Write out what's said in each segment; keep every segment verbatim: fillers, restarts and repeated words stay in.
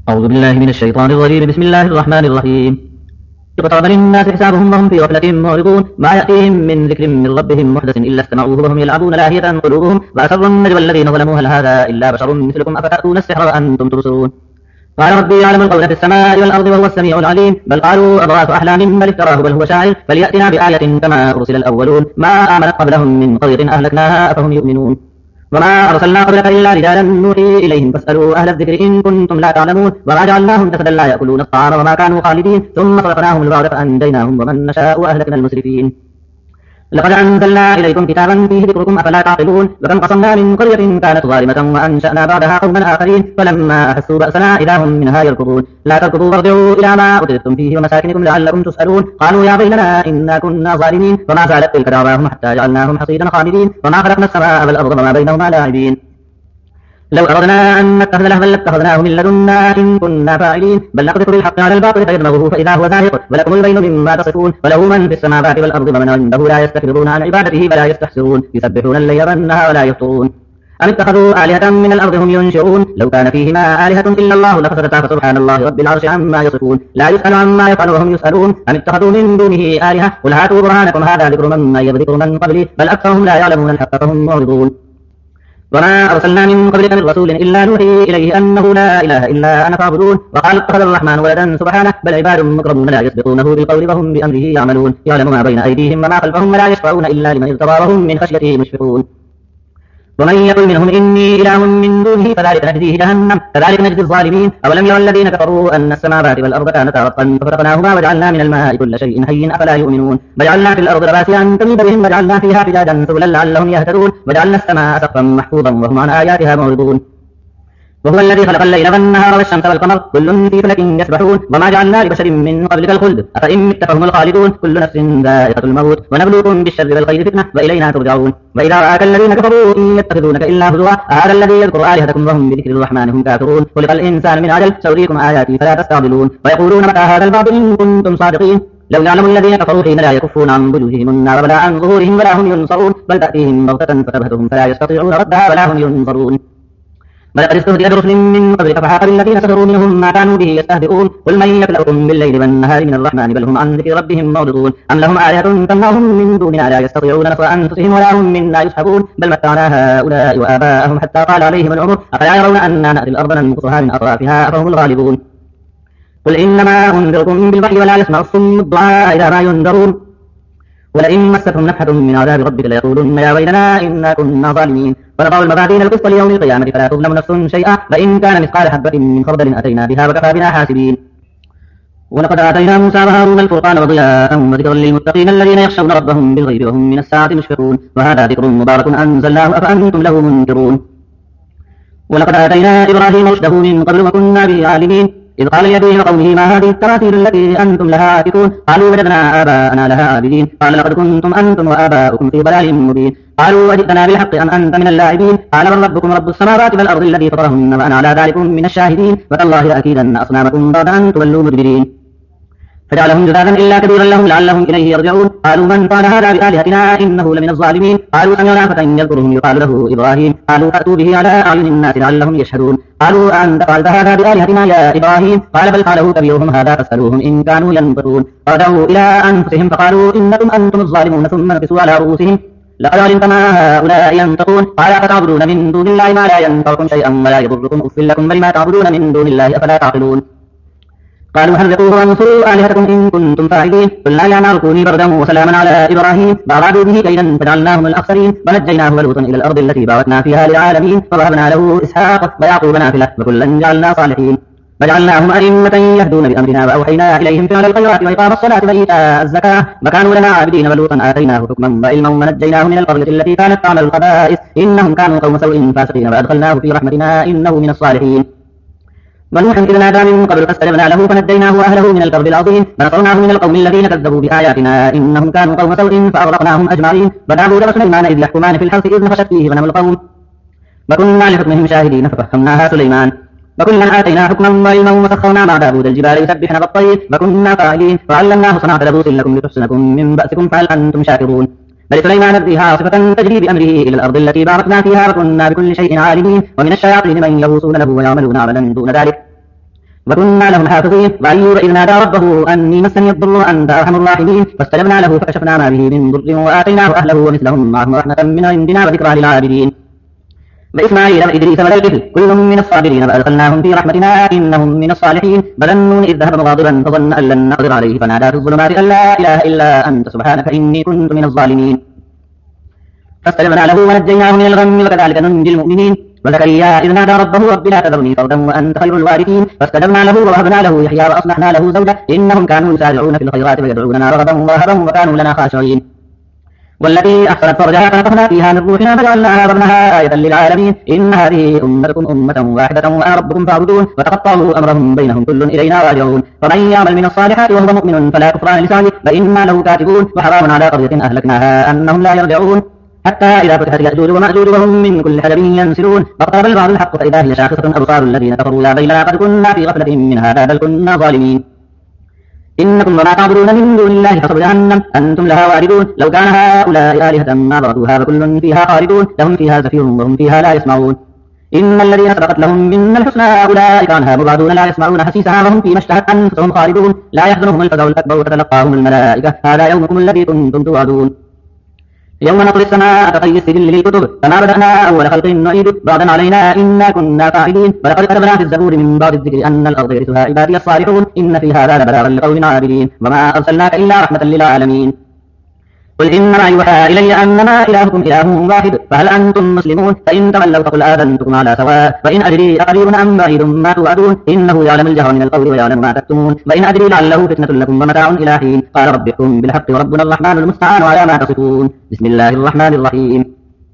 أعوذ بالله من الشيطان الرجيم. بسم الله الرحمن الرحيم. اقترب للناس حسابهم وهم في غفلة معرضون. ما يأتيهم من ذكر من ربهم محدث إلا استمعوه وهم يلعبون لاهية قلوبهم وأسروا النجوى الذين ظلموا هل هذا إلا بشر مثلكم أفتأتون السحر وأنتم تبصرون. قال ربي يعلم القول في السماء والأرض وهو السميع العليم. بل قالوا أضغاث أحلام بل افتراه بل هو شاعر فليأتنا بآية كما أرسل الأولون. ما آمنت قبلهم من قرية أهلكناها أفهم يؤمنون. وما أرسلنا قبلك إلا رجالا نوحي إليهم فاسألوا أهل الذكر إن كنتم لا تعلمون. وما جعلناهم جسدا لا يأكلون الطعام وما كانوا خالدين ثم صرفناهم البعد فأنجيناهم ومن نشاء وأهلكنا المسرفين. لقد أنزلنا إليكم كتابا فيه ذكركم أفلا تعقلون. وكم قصمنا من قرية كانت ظالمة وأنشأنا بعدها قوما آخرين فلما أحسوا بأسنا إذا هم منها يركضون. لا تركضوا وارجعوا إلى ما أترفتم فيه ومساكنكم لعلكم تسألون. قالوا يا ويلنا إنا كنا ظالمين. وما زالت تلك دعواهم حتى جعلناهم حصيدا خالدين. وما خلقنا السماء والأرض وما بينهما لاعبين. لو أردنا أن نتخذ لهوا لاتخذناه من لدنا إن كنا فاعلين. بل نقذف بالحق على الباطل فيدمغه فإذا هو زاهق. ولكم البين مما تصفون. وله من في السماوات والأرض ومن عنده لا يستكبرون عن عبادته ولا يستحسرون. يسبحون الليل والنهار ولا يفطرون. أم اتخذوا آلهة من الأرض هم ينشرون. لو كان فيهما آلهة إلا الله لفسدتا فسبحان الله رب العرش عما يصفون. لا يسأل عما يفعل وهم يسألون. أم اتخذوا من دونه آلهة قل هاتوا برهانكم هذا ذكر من يذكر من قبلي بل أكثرهم لا يعلمون الحق فهم معرضون. وما أرسلنا من قبلك من رسول إلا نوحي إليه أنه لا إله إلا أنا فاعبدون. وقال اتخذ الرحمن ولدا سبحانه بل عباد مكرمون لا يسبقونه بالقول وهم بأمره يعملون. يعلم ما بين أيديهم وما خلفهم ولا يشفعون إلا لمن ارتضى وهم من خشيته مشفقون. ومن يقل منهم إني إله من دونه فذلك نجزيه جهنم كذلك نجزي الظالمين. أولم يرى الذين كفروا أن السماوات والأرض كانتا رتقا ففتقناهما وجعلنا من الماء كل شيء حي أفلا يؤمنون. وجعلنا في الأرض رواسي أن تميد بهم وجعلنا فيها فجاجا سبلا لعلهم يهتدون. وجعلنا السماء سقفا محفوظا وهم عن آياتها معرضون. وهو الذي خلق الليل والنهار والشمس والقمر كل في فلك يسبحون. وما جعلنا لبشر من قبلك الخلد أفإن مت فهم الخالدون. كل نفس ذائقة الموت ونبلوكم بالشر والخير فتنة وإلينا ترجعون. وإذا رآك الذين كفروا إن يتخذونك إلا هزوا أهذا الذي يذكر آلهتكم وهم بذكر الرحمن هم كافرون. خلق الإنسان من عجل سأريكم آياتي فلا تستعجلون. ويقولون متى هذا البعض إن كنتم صادقين. لو يعلم الذين كفروا حين لا يكفون عن وجوههم النار ولا عن ظهورهم ولا هم ينصرون. بل تأتيهم بغتة فتبهتهم فلا يستطيعون ردها ولا هم ينظرون. ولقد استهزئ برسل من قبلك فحاق بالذين كفروا منهم ما كانوا به يستهزئون. قل من يكلؤكم بالليل والنهار من الرحمن بل هم عن ذكر ربهم معرضون. أم لهم آلهة تمنعهم من دوننا لا يستطيعون نصر أنفسهم ولا هم منا يسحبون. بل متعنا هؤلاء وآباءهم حتى طال عليهم العمر أفلا يرون أنا نأتي الأرض ننقصها من أطرافها أفهم الغالبون. قل إنما أنذركم بالوحي ولا يسمع الصم الدعاء إذا ما ينذرون. ولئن مستهم نفحة من عذاب ربك ليقولن يا ويلنا إنا كنا ظالمين. ونضع الموازين القسط ليوم القيامة فلا تظلم نفس شيئا وإن كان مثقال حبة من خردل أتينا بها وكفى بنا حاسبين. ولقد آتينا موسى وهارون الفرقان وضياء وذكرا للمتقين الذين يخشون ربهم بالغيب وهم من الساعة مشفقون. وهذا ذكر مبارك أنزلناه أفأنتم له منكرون. ولقد آتينا إبراهيم رشده من قبل وكنا به عالمين. إذ قال لأبيه وقومه ما هذه التماثيل التي أنتم لها عاكفون. قالوا وجدنا آباءنا لها عابدين. قال لقد كنتم أنتم وآباؤكم في ضلال مبين. قالوا أجئتنا بالحق أم أنت من اللاعبين. قال بل ربكم رب السماوات والأرض الذي فطرهن وأنا على ذلك من الشاهدين. وتالله لأكيدن أصنامكم بعد أن تولوا مدبرين. فجعلهم جذاذا إلا كبيرا لهم لعلهم إليه يرجعون. قالوا من فعل هذا بآلهتنا إنه لمن الظالمين. قالوا سمعنا فتى يذكرهم يقال له إبراهيم. قالوا فأتوا به على أعين الناس لعلهم يشهدون. قالوا أنت فعلت هذا بآلهتنا يا إبراهيم. قال بل فعله كبيرهم هذا فاسألوهم إن كانوا ينطقون. فرجعوا إلى أنفسهم فقالوا إنكم أنتم الظالمون ثم نكسوا على رؤوسهم لقد علمت ما هؤلاء ينطقون. قال فتعبدون من دون الله ما لا ينفعكم شيئا ولا يضركم أف لكم ولما تعبدون من دون الله أفلا تعقلون. قالوا حرقوه وانصروا آلهتكم إن كنتم فاعلين. قلنا يا نار كوني بردا وسلاما على إبراهيم فأرادوا به كيدا فجعلناهم الأخسرين. ونجيناه ولوطا إلى الأرض التي باركنا فيها للعالمين. ووهبنا له إسحاق ويعقوب نافلة وكلا جعلنا صالحين. وجعلناهم أئمة يهدون بأمرنا وأوحينا إليهم فعل الخيرات وإقام الصلاة وإيتاء الزكاة وكانوا لنا عابدين. ولوطا آتيناه حكما وعلما ونجيناه من القرية التي كانت تعمل الخبائث إنهم كانوا قوم سوء فاسقين وأدخلناه في رحمتنا إنه من الصالحين. ونوحا إذ نادى من قبل فاستجبنا له فنجيناه وأهله من الكرب العظيم. ونصرناه من القوم الذين كذبوا بآياتنا إنهم كانوا قوم سوء فأغرقناهم أجمعين. وداود وسليمان إذ يحكمان في الحرث إذ نفشت فيه غنم القوم وكنا لحكمهم شاهدين ففهمناها سليمان. وكلا آتينا حكما وعلما وسخرنا مع داود الجبال يسبحن بالطير وكنا فاعلين. وعلمناه صنعة لبوس لكم لتحسنكم من بأسكم فهل أنتم شاكرون. بل سليمان الريح عاصفة تجري بأمره إلى الأرض التي باركنا فيها وكنا بكل شيء عالمين. ومن الشياطين من يغوصون له ويعملون عملا دون ذلك وكنا لهم حافظين. وأيوب إذ نادى ربه أني مسني الضر وأنت أرحم الراحمين فاستجبنا له فكشفنا ما به من ضر وآتيناه أهله ومثلهم معهم رحمة من عندنا وذكرى للعابدين. وإسماعيل وإدريس والكفل كل من الصابرين فأدخلناهم في رحمتنا إنهم من الصالحين. وذنون إذ ذهب مغاضبا فظن أن لن نقدر عليه فنادى في الظلمات أن لا إله إلا أنت سبحانك إني كنت من الظالمين. فاستجبنا له ونجيناه من الغم وكذلك ننجي المؤمنين. وزكريا إذ نادى ربه رب لا تذرني فردا وأنت خير الوارثين فاستجبنا له ووهبنا له يحيى وأصلحنا له زوجه إنهم كانوا يسارعون في الخيرات ويدعوننا رغبا ورهبا وكانوا لنا خاشعين. والتي أحسنت فرجها فنفخنا فيها من روحنا فجعلناها وابنها آية للعالمين. إن هذه أمتكم أمة واحدة وأنا ربكم فاعبدون. وتقطعوا أمرهم بينهم كل إلينا راجعون. فمن يعمل من الصالحات وهو مؤمن فلا كفران لسعيه فإنا له كاتبون. وحرام على قرية أهلكناها أنهم لا يرجعون حتى إذا فتحت يأجوج ومأجوج وهم من كل حدب ينسلون. فاقترب البعض الحق فإذا هي شاخصة أبصار الذين كفروا يا ويلنا قد كنا في غفلة من هذا بل كنا ظالمين. إنكم وما تعبدون من دون الله حصب جهنم أنتم لها واردون. لو كان هؤلاء آلهة ما بردوها فكل فيها خالدون لهم فيها زفير وهم فيها لا يسمعون. إن الذين سبقت لهم من الحسنى أولئك عنها مبعدون لا يسمعون حسيسها وهم فيما اشتهت أنفسهم خالدون. لا يحزنهم الفزع الأكبر وتتلقاهم الملائكة هذا يومكم الذي كنتم توعدون. يوم نطوي السماء كطي السجل للكتب كما بدأنا أول خلق نعيد بعدا علينا إنا كنا فاعلين. ولقد كتبنا في الزبور من بعد الذكر أن الأرض يرثها عبادي الصالحون إن في هذا لبلاغا لقوم عابدين. وما أرسلناك إلا رحمة للعالمين. قل إنما يوحى إلي أنما إلهكم إله واحد فهل أنتم مسلمون. فإن تولوا فقل آذنتكم على سواء وإن أدري أقريب أم بعيد ما توعدون إنه يعلم الجهر من القول ويعلم ما تكتمون. وإن أدري لعله فتنة لكم ومتاع إلى حين. قال رب احكم بالحق وربنا الرحمن المستعان على ما تصفون. بسم الله الرحمن الرحيم.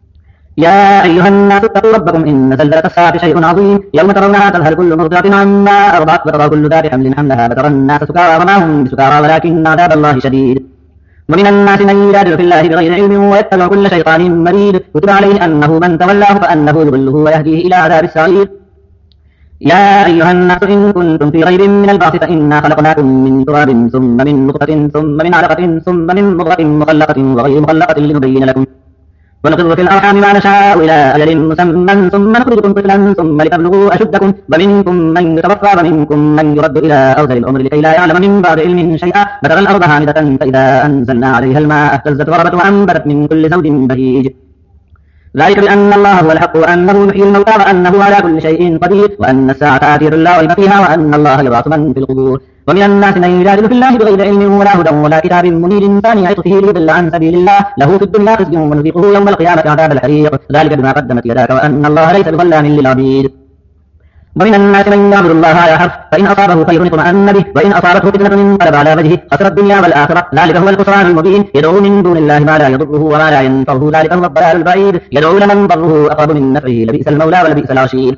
يا أيها الناس اتقوا ربكم إن زلزلة الساعة شيء عظيم يوم ترونها تذهل كل مرضعة عما أرضعت وترى كل ذات حمل حملها وترى الناس سكارى وما هم بسكارى ولكن عذاب الله شديد. ومن الناس من يجادل في الله بغير علم ويتبع كل شيطان مريد كتب عليه أنه من تولاه فأنه يضله ويهديه إلى عذاب السعير. يا أيها الناس إن كنتم في ريب من البعث فإنا خلقناكم من تراب ثم من نطفة ثم من علقة ثم من مضغة مخلقة وغير مخلقة لنبين لكم ونقر في الأرحام ما نشاء إلى أجل مسمى ثم نخرجكم طفلا ثم لتبلغوا أشدكم ومنكم من يتوفى ومنكم من يرد إلى أرذل الأمر لكي لا يعلم من بعد علم شيئا فترى الأرض هامدة فإذا أنزلنا عليها الماء اهتزت وربت وأنبتت من كل زوج بهيج. ذلك بأن الله هو الحق وأنه يحيي الموتى وأنه على كل شيء قدير وأن الساعة آتية لا ريب فيها وأن الله يبعث من في القبور. ومن الناس من يجادل في الله بغير علم ولا هدى ولا كتاب منير ثاني عطفه ليضل عن سبيل الله له في الدنيا خزي ونذيقه يوم القيامة عذاب الحريق ذلك بما قدمت يداك وأن الله ليس بظلام للعبيد. ومن الناس من يعبد الله على حرف فإن أصابه خير اطمأن به وإن أصابته فتنة انقلب على وجهه خسر الدنيا والآخرة ذلك هو الخسران المبين. يدعو من دون الله ما لا يضره وما لا ينفعه ذلك هو الضلال البعيد. يدعو لمن ضره أقرب من نفعه لبئس المولى ولبئس العشير.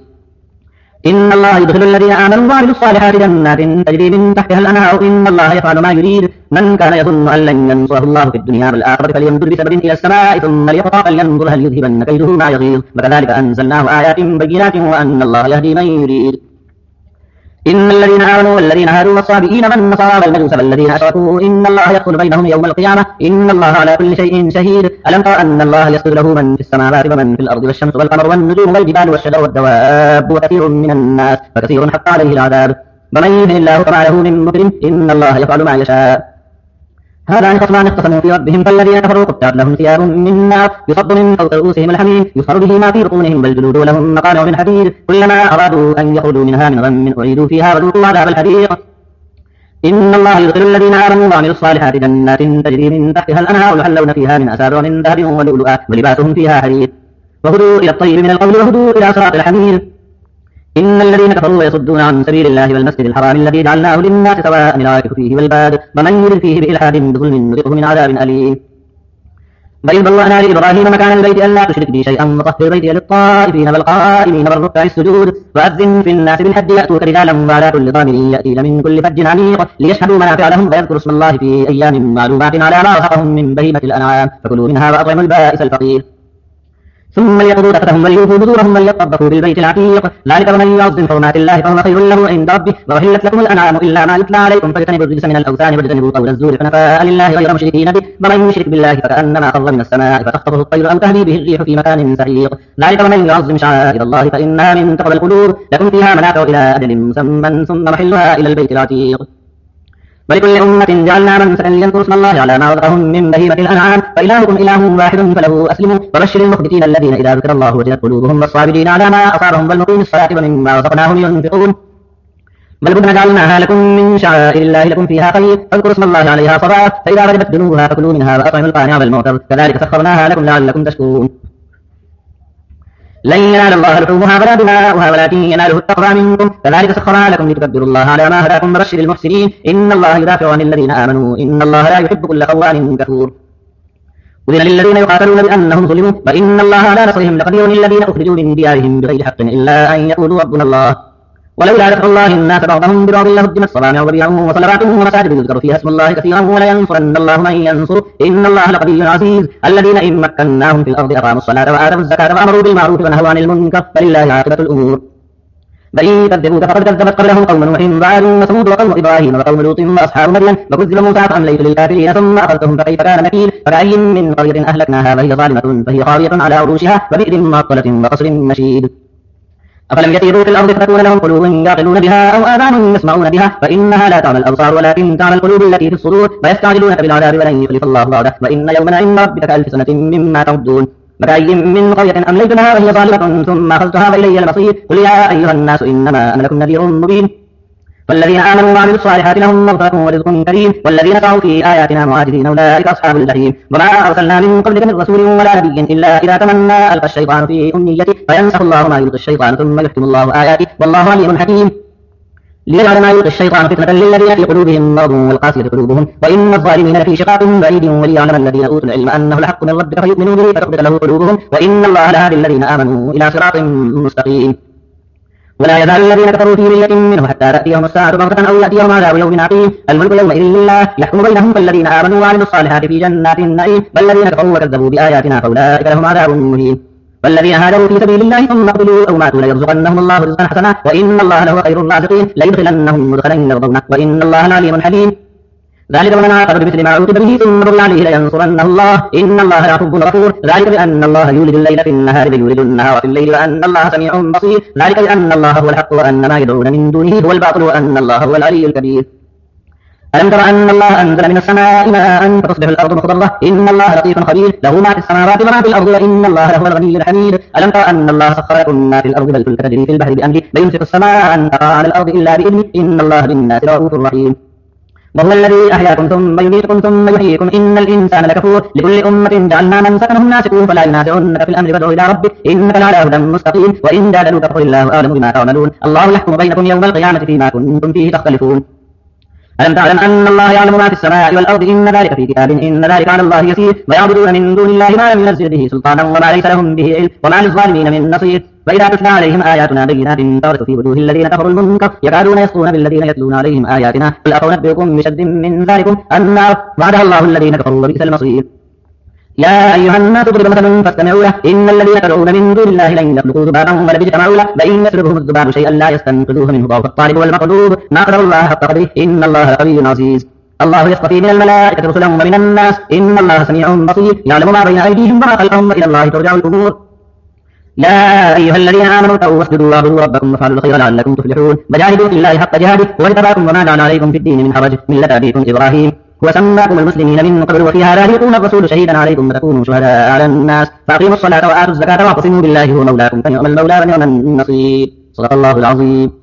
إن الله يدخل الذين آمنوا وعملوا الصالحات جنات تجري من تحتها الأنهار إن الله يفعل ما يريد. من كان يظن أن لن ينصره الله في الدنيا والآخرة فلينظر بسبب إلى السماء ثم ليقطع فلينظر هل يذهبن كيده ما يغيظ وكذلك أنزلناه آيات بينات وأن الله يهدي من يريد. إن الذين آمنوا والذين هادوا والصابئين والنصارى والمجوس والذين أشركوا إن الله يفصل بينهم يوم القيامة إن الله على كل شيء شهيد. ألم تر أن الله يسجد له من في السماوات ومن في الأرض والشمس والقمر والنجوم والجبال والشجر والدواب وكثير من الناس فكثير حق عليه العذاب. ومن يهن الله فما له من مكرم إن الله يفعل ما يشاء. هذان خصمان اختصموا في ربهم فالذين كفروا قطعت لهم ثياب من نار يصب من فوق رؤوسهم الحميم يصهر به ما في بطونهم والجلود لهم مقامع من حديد كلما أرادوا أن يخرجوا منها من غم أعيدوا فيها وذوقوا عذاب الحريق. إن الله يدخل الذين آمنوا وعملوا الصالحات جنات تجري من تحتها الأنهار يحلون فيها من أساور من ذهب ولؤلؤا ولباسهم فيها حرير وهدوا إلى الطيب من القول وهدوا إلى صراط الحميد. إن الذين كفروا ويصدون عن سبيل الله والمسجد الحرام الذي جعلناه للناس سواء العاكف فيه والباد ومن يرد فيه بإلحاد بظلم نذقه من عذاب أليم. وإذ بوأنا لإبراهيم مكان البيت ألا تشرك بي شيئا وطهر بيتي للطائفين والقائمين والركع السجود وأذن في الناس بالحج يأتوك رجالا وعلى كل ضامر يأتين من كل فج عميق ليشهدوا منافع لهم ويذكروا اسم الله في أيام معلومات على ما رزقهم من بهيمة الأنعام فكلوا منها وأطعموا البائس الفقير. ثم ليقضوا تفتهم وليوفوا نذورهم وليطبقوا بالبيت العتيق ذلك ومن يعظم حرمات الله فهو خير له عند ربه وأحلت لكم الأنعام إلا ما يتلى عليكم فاجتنبوا الرجس من الأوثان واجتنبوا قول الزور حنفاء لله غير مشركين به ومن يشرك بالله فكأنما خر من السماء فتخطفه الطير أو تهوي به الريح في مكان سحيق ذلك ومن يعظم شعائر الله فإنها من تقوى القلوب لكم فيها منافع إلى أجل مسمى ثم محلها إلى البيت العتيق ولكل أمة جعلنا منسكا ليذكروا اسم الله على ما رزقهم من بهيمة الأنعام فإلهكم إله واحد فله أسلموا وبشر المخبتين الذين إذا ذكر الله وجلت قلوبهم والصابرين على ما أصابهم والمقيم الصلاة ومما رزقناهم ينفقون والبدن جعلناها لكم من شعائر الله لكم فيها خير فاذكروا اسم الله عليها صباحا فإذا غلبت جنوبها فكلوا منها وأطعموا القانع والمعتر كذلك سخرناها لكم لعلكم تشكرون لن ينال الله لحومها ولا دماؤها ولكن يناله التقوى منكم كذلك سخرها لكم لتكبروا الله على ما هداكم وبشر المحسنين إن الله يدافع عن الذين آمنوا إن الله لا يحب كل خوان كفور أذن للذين يقاتلون بأنهم ظلموا وإن الله على نصرهم لقدير الذين أخرجوا من ديارهم بغير حق إلا أن يقولوا ربنا الله ولولا دفع الله الناس بعضهم ببعض لهدمت صوامع وبيع وصلوات ومساجد يذكر فيها اسم الله كثيرا ولينصرن الله من ينصره إن الله لقوي عزيز الذين إن مكناهم في الأرض أقاموا الصلاة وآتوا الزكاة وأمروا بالمعروف ونهوا عن المنكر فلله عاقبة الأمور بل كذبوك فقد كذبت قبلهم قوم نوح وعاد وثمود وقوم إبراهيم وقوم لوط وأصحاب مدين وكذب موسى فأمليت للكافرين ثم أخذتهم فكيف كان نكير فكأي من قرية أهلكناها وهي ظالمة فهي خاوية على عروشها وبئر معطلة وقصر مشيد أفلم يسيروا في الأرض فتكون لهم قلوب يعقلون بها أو آذان يسمعون بها فإنها لا تعمى الأبصار ولكن تعمى القلوب التي في الصدور ويستعجلونك بالعذاب ولن يخلف الله وعده وإن يوما عند ربك كألف سنة مما تعدون وكأي من قرية أمليت لها وهي ظالمة ثم أخذتها وإلي المصير قل يا أيها الناس إنما أنا لكم نذير مبين والذين آمنوا وعملوا الصالحات لهم مغفرة ورزق كريم والذين سعوا في آياتنا معاجزين أولئك أصحاب الجحيم وما أرسلنا من قبلك من رسول ولا نبي إلا إذا تمنى ألقى الشيطان في أمنيته فينسخ الله ما يلقي الشيطان ثم يحكم الله آياته والله عليم حكيم ليجعل ما يلقي الشيطان فتنة للذين في قلوبهم مرض والقاسية قلوبهم وإن الظالمين لفي شقاق بعيد وليعلم الذين أوتوا العلم أنه الحق من ربك فيؤمنوا به فتخبت له قلوبهم وإن الله لهادي الذين آمنوا إلى صراط مستقيم ولا يزال الذين كفروا في مرية منه حتى تأتيهم الساعة بغتة أو يأتيهم عذاب يوم عقيم الملك يومئذ لله يحكم بينهم فالذين آمنوا وعملوا الصالحات في جنات النعيم والذين كفروا وكذبوا بآياتنا فأولئك لهم عذاب مهين والذين هاجروا في سبيل الله ثم قتلوا أو ماتوا ليرزقنهم الله رزقا حسنا وإن الله لهو خير الرازقين ليدخلنهم مدخلا يرضونه وإن الله لعليم حليم ذلك ومن عاقب بمثل ما عوقب به ثم بغي عليه لينصرنه الله إن الله لعفو غفور ذلك بأن الله يولد الليل في النهار ويولد النهار في الليل وأن الله سميع بصير ذلك بأن الله هو الحق وأن ما يدعون من دونه هو الباطل وأن الله هو العلي الكبير ألم تر أن الله أنزل من السماء ماء فتصبح الأرض مخضرة إن الله لطيف خبير له ما في السماوات وما في الأرض وإن الله لهو الغني الحميد ألم تر أن الله سخر لكم ما في الأرض والفلك تجري في البحر بأمره ليمسك السماء أن تقع على الأرض إلا بإذنه إن الله بالناس رؤوف رحيم وهو الذي أحياكم ثم يميتكم ثم يحييكم إن الإنسان لكفور لكل أمة جعلنا من سكنهم ناسكون فلا ينازعنك في الأمر فادع إلى ربك إنك لعلى هدى مستقيم وإن جادلوك فقل الله أعلم بما تعملون الله يحكم بينكم يوم القيامة فيما كنتم فيه تختلفون ألم تعلم أن الله يعلم ما في السماء والأرض إن ذلك في كتاب إن ذلك على الله يسير ويعبدون من دون الله ما لم ينزل به سلطانا وما ليس لهم به علم وما للظالمين من نصير وإذا تتلى عليهم آياتنا بينات تعرف في وجوه الذين كفروا المنكر يكادون يسطون بالذين يتلون عليهم آياتنا قل أفنبئكم بشد من ذلكم النار وعدها الله الذين كفروا وبئس المصير يا أيها الناس ضرب مثل فاستمعوا له إن الذين تدعون من دون الله لن يخلقوا ذبابا ولو اجتمعوا له وإن يسلبهم الذباب شيئا لا يستنقذوه منه ضعف الطالب والمطلوب ما قدر الله حق قدره إن الله قوي عزيز الله يصطفي من الملائكة رسلا ومن الناس إن الله سميع بصير يعلم ما بين أيديهم وما خلفهم وإلى الله ترجع الأمور يا أيها الذين آمنوا اتقوا واسجدوا واعبدوا ربكم وافعلوا الخير لعلكم تفلحون وجاهدوا في الله حق جهاده واجتباكم وما جعل عليكم في الدين من حرج ملة أبيكم إبراهيم وسماكم المسلمين من قبل وفي هذا ليكون الرسول شهيدا عليكم وتكونوا شهداء على الناس فأقيموا الصلاة وآتوا الزكاة واعتصموا بالله هو مولاكم فنعم المولى ونعم النصير صدق الله العظيم